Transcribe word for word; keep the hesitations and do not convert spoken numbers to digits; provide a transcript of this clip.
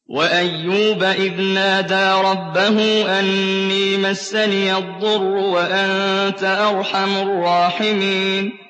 وَأَيُّوبَ إِذْ نَادَىٰ رَبَّهُ أَنِّي مَسَّنِيَ الضُّرُّ وَأَنتَ أَرْحَمُ الرَّاحِمِينَ